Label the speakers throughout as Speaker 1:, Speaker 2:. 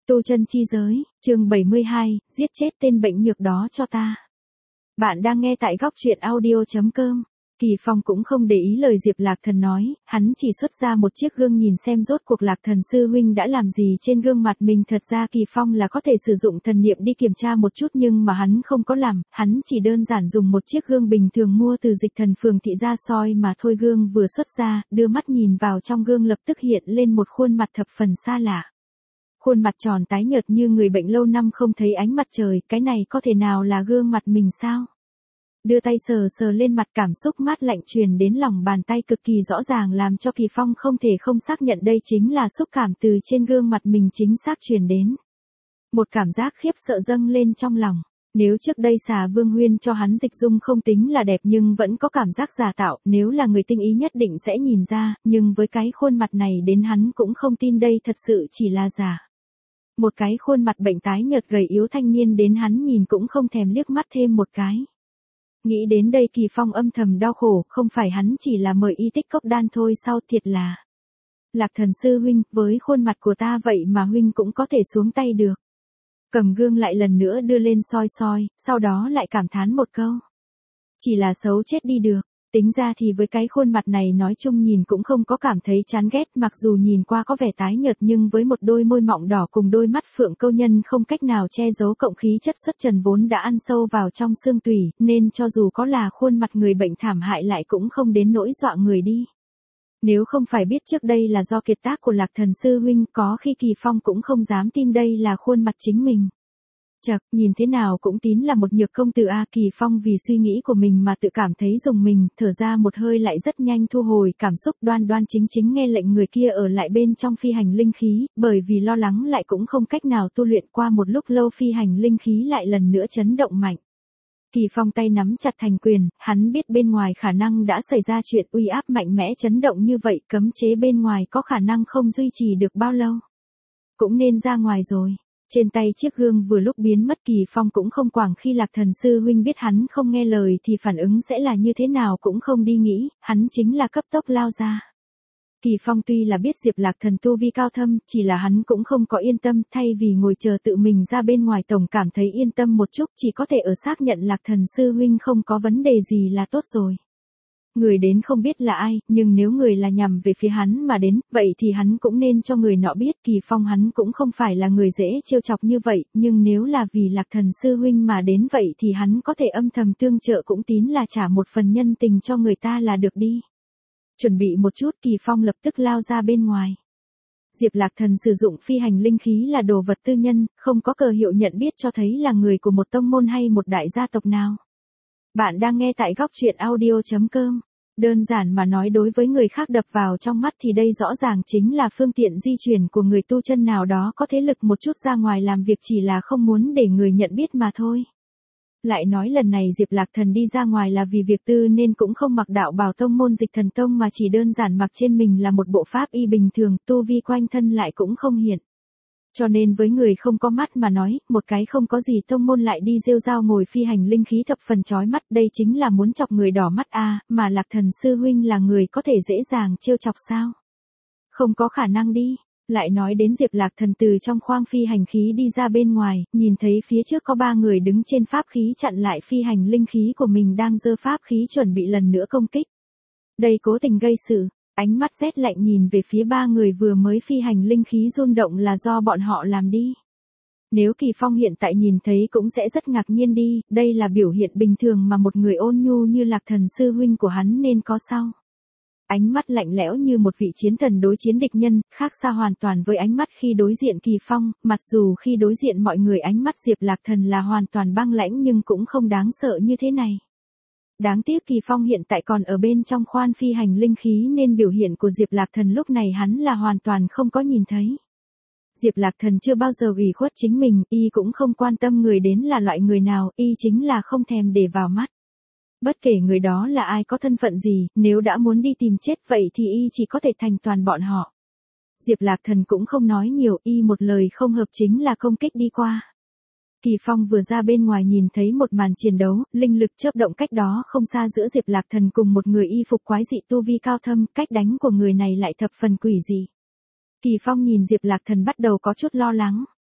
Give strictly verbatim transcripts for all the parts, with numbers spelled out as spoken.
Speaker 1: Tu chân chi giới, chương bảy mươi hai, giết chết tên bệnh nhược đó cho ta. Bạn đang nghe tại góc truyện audio chấm com. Kỳ Phong cũng không để ý lời Diệp Lạc Thần nói, hắn chỉ xuất ra một chiếc gương nhìn xem rốt cuộc Lạc Thần sư huynh đã làm gì trên gương mặt mình. Thật ra Kỳ Phong là có thể sử dụng thần niệm đi kiểm tra một chút nhưng mà hắn không có làm, hắn chỉ đơn giản dùng một chiếc gương bình thường mua từ Dịch Thần phường thị ra soi mà thôi. Gương vừa xuất ra, đưa mắt nhìn vào trong gương lập tức hiện lên một khuôn mặt thập phần xa lạ. Khuôn mặt tròn tái nhợt như người bệnh lâu năm không thấy ánh mặt trời, cái này có thể nào là gương mặt mình sao? Đưa tay sờ sờ lên mặt, cảm xúc mát lạnh truyền đến lòng bàn tay cực kỳ rõ ràng làm cho Kỳ Phong không thể không xác nhận đây chính là xúc cảm từ trên gương mặt mình chính xác truyền đến. Một cảm giác khiếp sợ dâng lên trong lòng. Nếu trước đây Xà Vương Huyên cho hắn dịch dung không tính là đẹp nhưng vẫn có cảm giác giả tạo, nếu là người tinh ý nhất định sẽ nhìn ra, nhưng với cái khuôn mặt này đến hắn cũng không tin đây thật sự chỉ là giả. Một cái khuôn mặt bệnh tái nhợt gầy yếu thanh niên đến hắn nhìn cũng không thèm liếc mắt thêm một cái. Nghĩ đến đây Kỳ Phong âm thầm đau khổ, không phải hắn chỉ là mời y tích cốc đan thôi sao, thiệt là. Lạc Thần sư huynh, với khuôn mặt của ta vậy mà huynh cũng có thể xuống tay được. Cầm gương lại lần nữa đưa lên soi soi, sau đó lại cảm thán một câu. Chỉ là xấu chết đi được. Tính ra thì với cái khuôn mặt này nói chung nhìn cũng không có cảm thấy chán ghét, mặc dù nhìn qua có vẻ tái nhợt nhưng với một đôi môi mọng đỏ cùng đôi mắt phượng câu nhân không cách nào che giấu cộng khí chất xuất trần vốn đã ăn sâu vào trong xương tủy, nên cho dù có là khuôn mặt người bệnh thảm hại lại cũng không đến nỗi dọa người đi. Nếu không phải biết trước đây là do kiệt tác của Lạc Thần sư huynh, có khi Kỳ Phong cũng không dám tin đây là khuôn mặt chính mình. Chật, nhìn thế nào cũng tín là một nhược công tử a. Kỳ Phong vì suy nghĩ của mình mà tự cảm thấy rùng mình, thở ra một hơi lại rất nhanh thu hồi cảm xúc, đoan đoan chính chính nghe lệnh người kia ở lại bên trong phi hành linh khí, bởi vì lo lắng lại cũng không cách nào tu luyện. Qua một lúc lâu phi hành linh khí lại lần nữa chấn động mạnh. Kỳ Phong tay nắm chặt thành quyền, hắn biết bên ngoài khả năng đã xảy ra chuyện, uy áp mạnh mẽ chấn động như vậy, cấm chế bên ngoài có khả năng không duy trì được bao lâu. Cũng nên ra ngoài rồi. Trên tay chiếc gương vừa lúc biến mất, Kỳ Phong cũng không quản khi Lạc Thần sư huynh biết hắn không nghe lời thì phản ứng sẽ là như thế nào cũng không đi nghĩ, hắn chính là cấp tốc lao ra. Kỳ Phong tuy là biết Diệp Lạc Thần tu vi cao thâm, chỉ là hắn cũng không có yên tâm, thay vì ngồi chờ tự mình ra bên ngoài tổng cảm thấy yên tâm một chút, chỉ có thể ở xác nhận Lạc Thần sư huynh không có vấn đề gì là tốt rồi. Người đến không biết là ai, nhưng nếu người là nhằm về phía hắn mà đến, vậy thì hắn cũng nên cho người nọ biết. Kỳ Phong hắn cũng không phải là người dễ trêu chọc như vậy, nhưng nếu là vì Lạc Thần sư huynh mà đến vậy thì hắn có thể âm thầm tương trợ cũng tín là trả một phần nhân tình cho người ta là được đi. Chuẩn bị một chút, Kỳ Phong lập tức lao ra bên ngoài. Diệp Lạc Thần sử dụng phi hành linh khí là đồ vật tư nhân, không có cờ hiệu nhận biết cho thấy là người của một tông môn hay một đại gia tộc nào. Bạn đang nghe tại góc truyện audio chấm com. Đơn giản mà nói, đối với người khác đập vào trong mắt thì đây rõ ràng chính là phương tiện di chuyển của người tu chân nào đó có thế lực một chút ra ngoài làm việc, chỉ là không muốn để người nhận biết mà thôi. Lại nói lần này Diệp Lạc Thần đi ra ngoài là vì việc tư nên cũng không mặc đạo bào tông môn Dịch Thần tông mà chỉ đơn giản mặc trên mình là một bộ pháp y bình thường, tu vi quanh thân lại cũng không hiện. Cho nên với người không có mắt mà nói, một cái không có gì tông môn lại đi rêu rao ngồi phi hành linh khí thập phần chói mắt, đây chính là muốn chọc người đỏ mắt a. Mà Lạc Thần sư huynh là người có thể dễ dàng trêu chọc sao? Không có khả năng đi. Lại nói đến Diệp Lạc Thần từ trong khoang phi hành khí đi ra bên ngoài, nhìn thấy phía trước có ba người đứng trên pháp khí chặn lại phi hành linh khí của mình, đang giơ pháp khí chuẩn bị lần nữa công kích. Đây cố tình gây sự. Ánh mắt rét lạnh nhìn về phía ba người vừa mới phi hành linh khí rung động là do bọn họ làm đi. Nếu Kỳ Phong hiện tại nhìn thấy cũng sẽ rất ngạc nhiên đi, đây là biểu hiện bình thường mà một người ôn nhu như Lạc Thần sư huynh của hắn nên có sao. Ánh mắt lạnh lẽo như một vị chiến thần đối chiến địch nhân, khác xa hoàn toàn với ánh mắt khi đối diện Kỳ Phong, mặc dù khi đối diện mọi người ánh mắt Diệp Lạc Thần là hoàn toàn băng lãnh nhưng cũng không đáng sợ như thế này. Đáng tiếc Kỳ Phong hiện tại còn ở bên trong khoan phi hành linh khí nên biểu hiện của Diệp Lạc Thần lúc này hắn là hoàn toàn không có nhìn thấy. Diệp Lạc Thần chưa bao giờ ủy khuất chính mình, y cũng không quan tâm người đến là loại người nào, y chính là không thèm để vào mắt. Bất kể người đó là ai, có thân phận gì, nếu đã muốn đi tìm chết vậy thì y chỉ có thể thành toàn bọn họ. Diệp Lạc Thần cũng không nói nhiều, y một lời không hợp chính là công kích đi qua. Kỳ Phong vừa ra bên ngoài nhìn thấy một màn chiến đấu, linh lực chớp động cách đó không xa giữa Diệp Lạc Thần cùng một người y phục quái dị tu vi cao thâm, cách đánh của người này lại thập phần quỷ dị. Kỳ Phong nhìn Diệp Lạc Thần bắt đầu có chút lo lắng.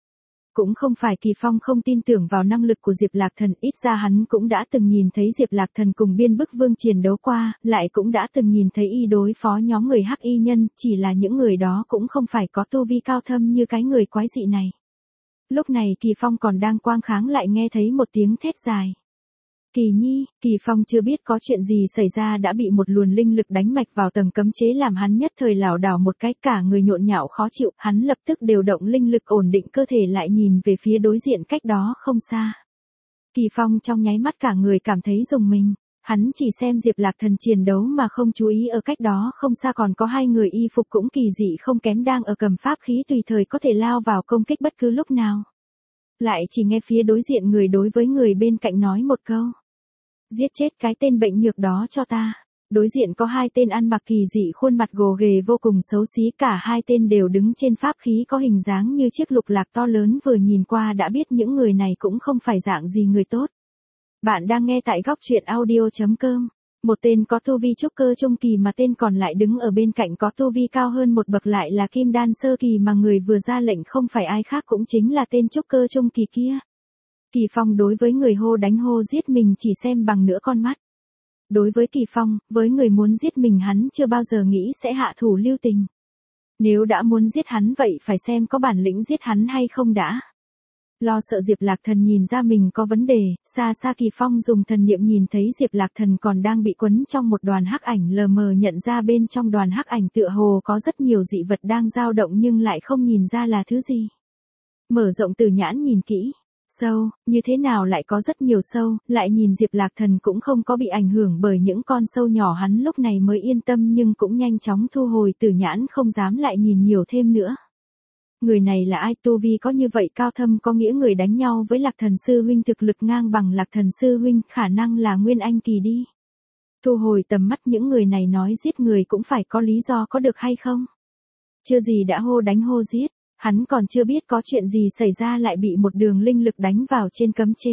Speaker 1: Cũng không phải Kỳ Phong không tin tưởng vào năng lực của Diệp Lạc Thần, ít ra hắn cũng đã từng nhìn thấy Diệp Lạc Thần cùng Biên Bức Vương chiến đấu qua, lại cũng đã từng nhìn thấy y đối phó nhóm người hắc y nhân, chỉ là những người đó cũng không phải có tu vi cao thâm như cái người quái dị này. Lúc này Kỳ Phong còn đang quang kháng lại nghe thấy một tiếng thét dài. Kỳ Nhi, Kỳ Phong chưa biết có chuyện gì xảy ra đã bị một luồng linh lực đánh mạch vào tầng cấm chế làm hắn nhất thời lảo đảo một cái, cả người nhộn nhạo khó chịu, hắn lập tức điều động linh lực ổn định cơ thể lại nhìn về phía đối diện cách đó không xa. Kỳ Phong trong nháy mắt cả người cảm thấy rùng mình, hắn chỉ xem Diệp Lạc Thần chiến đấu mà không chú ý ở cách đó không xa còn có hai người y phục cũng kỳ dị không kém đang ở cầm pháp khí tùy thời có thể lao vào công kích bất cứ lúc nào. Lại chỉ nghe phía đối diện người đối với người bên cạnh nói một câu. Giết chết cái tên bệnh nhược đó cho ta. Đối diện có hai tên ăn mặc kỳ dị khuôn mặt gồ ghề vô cùng xấu xí, cả hai tên đều đứng trên pháp khí có hình dáng như chiếc lục lạc to lớn, vừa nhìn qua đã biết những người này cũng không phải dạng gì người tốt. Bạn đang nghe tại góc truyện audio chấm com. Một tên có tu vi trúc cơ trung kỳ mà tên còn lại đứng ở bên cạnh có tu vi cao hơn một bậc lại là kim đan sơ kỳ, mà người vừa ra lệnh không phải ai khác cũng chính là tên trúc cơ trung kỳ kia. Kỳ Phong đối với người hô đánh hô giết mình chỉ xem bằng nửa con mắt. Đối với Kỳ Phong, với người muốn giết mình hắn chưa bao giờ nghĩ sẽ hạ thủ lưu tình. Nếu đã muốn giết hắn vậy phải xem có bản lĩnh giết hắn hay không đã. Lo sợ Diệp Lạc Thần nhìn ra mình có vấn đề, xa xa Kỳ Phong dùng thần niệm nhìn thấy Diệp Lạc Thần còn đang bị quấn trong một đoàn hắc ảnh, lờ mờ nhận ra bên trong đoàn hắc ảnh tựa hồ có rất nhiều dị vật đang dao động nhưng lại không nhìn ra là thứ gì. Mở rộng từ nhãn nhìn kỹ. Sâu, như thế nào lại có rất nhiều sâu, lại nhìn Diệp Lạc Thần cũng không có bị ảnh hưởng bởi những con sâu nhỏ, hắn lúc này mới yên tâm nhưng cũng nhanh chóng thu hồi tử nhãn, không dám lại nhìn nhiều thêm nữa. Người này là ai, tu vi có như vậy cao thâm, có nghĩa người đánh nhau với Lạc Thần Sư Huynh thực lực ngang bằng Lạc Thần Sư Huynh, khả năng là Nguyên Anh kỳ đi. Thu hồi tầm mắt, những người này nói giết người cũng phải có lý do có được hay không? Chưa gì đã hô đánh hô giết. Hắn còn chưa biết có chuyện gì xảy ra lại bị một đường linh lực đánh vào trên cấm chế.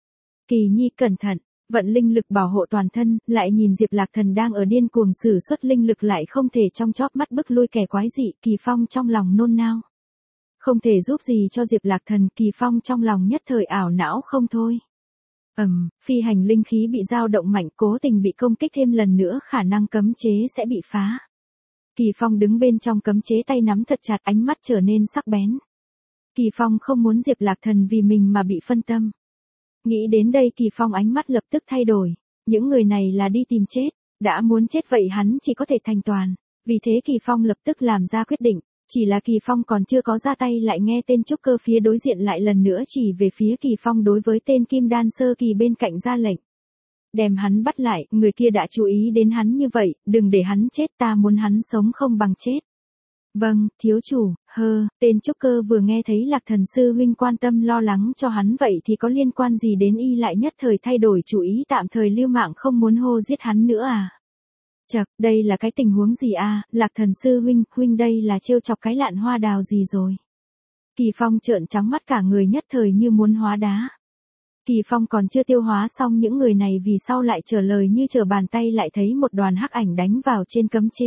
Speaker 1: Kỳ Nhi cẩn thận, vận linh lực bảo hộ toàn thân, lại nhìn Diệp Lạc Thần đang ở điên cuồng sử xuất linh lực lại không thể trong chóp mắt bức lui kẻ quái dị, Kỳ Phong trong lòng nôn nao. Không thể giúp gì cho Diệp Lạc Thần, Kỳ Phong trong lòng nhất thời ảo não không thôi. Ầm, um, phi hành linh khí bị dao động mạnh, cố tình bị công kích thêm lần nữa khả năng cấm chế sẽ bị phá. Kỳ Phong đứng bên trong cấm chế tay nắm thật chặt, ánh mắt trở nên sắc bén. Kỳ Phong không muốn Diệp Lạc Thần vì mình mà bị phân tâm. Nghĩ đến đây Kỳ Phong ánh mắt lập tức thay đổi. Những người này là đi tìm chết. Đã muốn chết vậy hắn chỉ có thể thành toàn. Vì thế Kỳ Phong lập tức làm ra quyết định. Chỉ là Kỳ Phong còn chưa có ra tay lại nghe tên trúc cơ phía đối diện lại lần nữa chỉ về phía Kỳ Phong đối với tên kim đan sơ kỳ bên cạnh ra lệnh. Đem hắn bắt lại, người kia đã chú ý đến hắn như vậy, đừng để hắn chết, ta muốn hắn sống không bằng chết. Vâng, thiếu chủ, hơ, tên trúc cơ vừa nghe thấy Lạc Thần Sư Huynh quan tâm lo lắng cho hắn vậy thì có liên quan gì đến y, lại nhất thời thay đổi chủ ý, tạm thời lưu mạng không muốn hô giết hắn nữa à. Chậc, đây là cái tình huống gì à, Lạc Thần Sư Huynh, huynh đây là trêu chọc cái lạn hoa đào gì rồi. Kỳ Phong trợn trắng mắt cả người nhất thời như muốn hóa đá. Kỳ Phong còn chưa tiêu hóa xong những người này vì sau lại trở lời như trở bàn tay, lại thấy một đoàn hắc ảnh đánh vào trên cấm chế.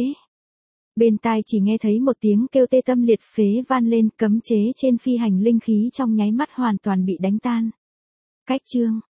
Speaker 1: Bên tai chỉ nghe thấy một tiếng kêu tê tâm liệt phế van lên, cấm chế trên phi hành linh khí trong nháy mắt hoàn toàn bị đánh tan. Cách chương